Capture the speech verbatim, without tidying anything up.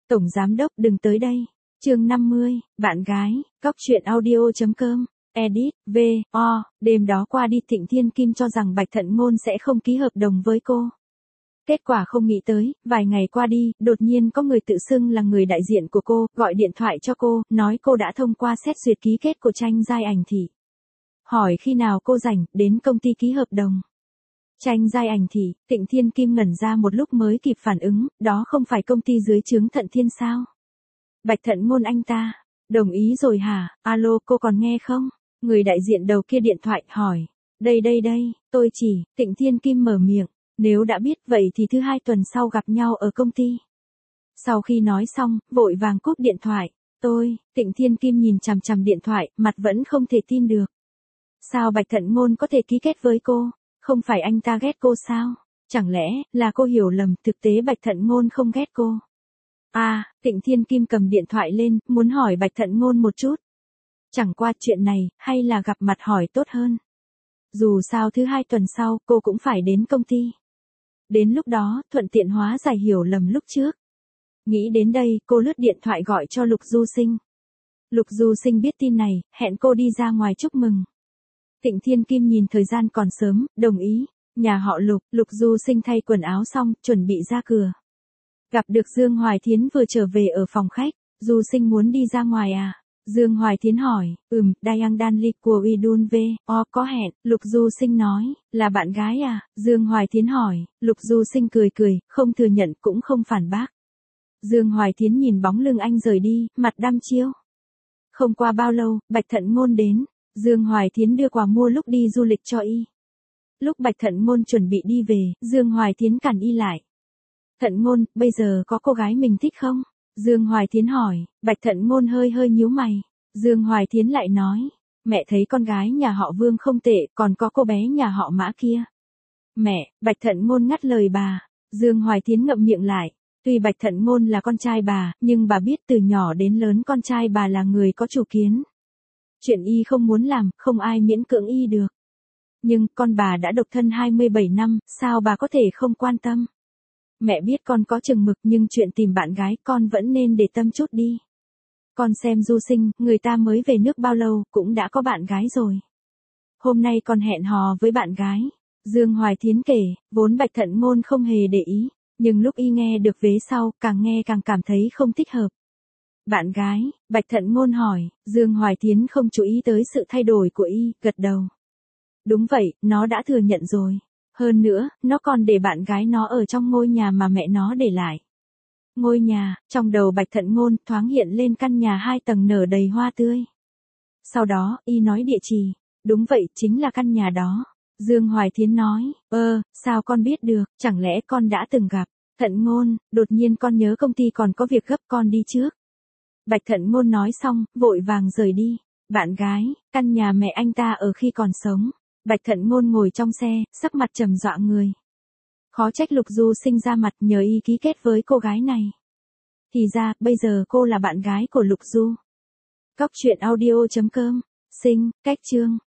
Tổng giám đốc đừng tới đây. Chương năm mươi, bạn gái, cóc truyện audio.com, edit, V, O, đêm đó qua đi Thịnh Thiên Kim cho rằng Bạch Thận Ngôn sẽ không ký hợp đồng với cô. Kết quả không nghĩ tới, vài ngày qua đi, đột nhiên có người tự xưng là người đại diện của cô, gọi điện thoại cho cô, nói cô đã thông qua xét duyệt ký kết của Tranh Giai Ảnh Thị. Hỏi khi nào cô rảnh, đến công ty ký hợp đồng. Tranh Giai Ảnh Thị, Thịnh Thiên Kim ngẩn ra một lúc mới kịp phản ứng, đó không phải công ty dưới trướng Thận Thiên sao? Bạch Thận Ngôn anh ta, đồng ý rồi hả, alo cô còn nghe không? Người đại diện đầu kia điện thoại hỏi, đây đây đây, tôi chỉ, Thịnh Thiên Kim mở miệng, nếu đã biết vậy thì thứ hai tuần sau gặp nhau ở công ty. Sau khi nói xong, vội vàng cúp điện thoại, tôi, Thịnh Thiên Kim nhìn chằm chằm điện thoại, mặt vẫn không thể tin được. Sao Bạch Thận Ngôn có thể ký kết với cô? Không phải anh ta ghét cô sao? Chẳng lẽ là cô hiểu lầm, thực tế Bạch Thận Ngôn không ghét cô? À, Thịnh Thiên Kim cầm điện thoại lên, muốn hỏi Bạch Thận Ngôn một chút. Chẳng qua chuyện này, hay là gặp mặt hỏi tốt hơn. Dù sao thứ hai tuần sau, cô cũng phải đến công ty. Đến lúc đó, thuận tiện hóa giải hiểu lầm lúc trước. Nghĩ đến đây, cô lướt điện thoại gọi cho Lục Du Sinh. Lục Du Sinh biết tin này, hẹn cô đi ra ngoài chúc mừng. Thịnh Thiên Kim nhìn thời gian còn sớm, đồng ý. Nhà họ Lục, Lục Du Sinh thay quần áo xong, chuẩn bị ra cửa. Gặp được Dương Hoài Thiến vừa trở về ở phòng khách, Du Sinh muốn đi ra ngoài à? Dương Hoài Thiến hỏi, ừm, Dayang Danli của Idun V, O có hẹn, Lục Du Sinh nói, là bạn gái à? Dương Hoài Thiến hỏi, Lục Du Sinh cười cười, không thừa nhận cũng không phản bác. Dương Hoài Thiến nhìn bóng lưng anh rời đi, mặt đăm chiêu. Không qua bao lâu, Bạch Thận Ngôn đến, Dương Hoài Thiến đưa quà mua lúc đi du lịch cho y. Lúc Bạch Thận Ngôn chuẩn bị đi về, Dương Hoài Thiến cản y lại. Thận Ngôn, bây giờ có cô gái mình thích không? Dương Hoài Thiến hỏi, Bạch Thận Ngôn hơi hơi nhíu mày. Dương Hoài Thiến lại nói, mẹ thấy con gái nhà họ Vương không tệ, còn có cô bé nhà họ Mã kia. Mẹ, Bạch Thận Ngôn ngắt lời bà. Dương Hoài Thiến ngậm miệng lại. Tuy Bạch Thận Ngôn là con trai bà, nhưng bà biết từ nhỏ đến lớn con trai bà là người có chủ kiến. Chuyện y không muốn làm, không ai miễn cưỡng y được. Nhưng, con bà đã độc thân hai mươi bảy năm, sao bà có thể không quan tâm? Mẹ biết con có chừng mực nhưng chuyện tìm bạn gái con vẫn nên để tâm chút đi. Con xem Du Sinh, người ta mới về nước bao lâu, cũng đã có bạn gái rồi. Hôm nay con hẹn hò với bạn gái. Dương Hoài Thiến kể, vốn Bạch Thận Ngôn không hề để ý, nhưng lúc y nghe được vế sau, càng nghe càng cảm thấy không thích hợp. Bạn gái, Bạch Thận Ngôn hỏi, Dương Hoài Thiến không chú ý tới sự thay đổi của y, gật đầu. Đúng vậy, nó đã thừa nhận rồi. Hơn nữa, nó còn để bạn gái nó ở trong ngôi nhà mà mẹ nó để lại. Ngôi nhà, trong đầu Bạch Thận Ngôn thoáng hiện lên căn nhà hai tầng nở đầy hoa tươi. Sau đó, y nói địa chỉ. Đúng vậy, chính là căn nhà đó. Dương Hoài Thiến nói, ơ, sao con biết được, chẳng lẽ con đã từng gặp. Thận Ngôn, đột nhiên con nhớ công ty còn có việc gấp con đi trước. Bạch Thận Ngôn nói xong, vội vàng rời đi. Bạn gái, căn nhà mẹ anh ta ở khi còn sống. Bạch Thận Ngôn ngồi trong xe, sắc mặt trầm dọa người. Khó trách Lục Du Sinh ra mặt nhờ y ký kết với cô gái này. Thì ra, bây giờ cô là bạn gái của Lục Du. Cóc truyện audio.com, sinh, cách chương.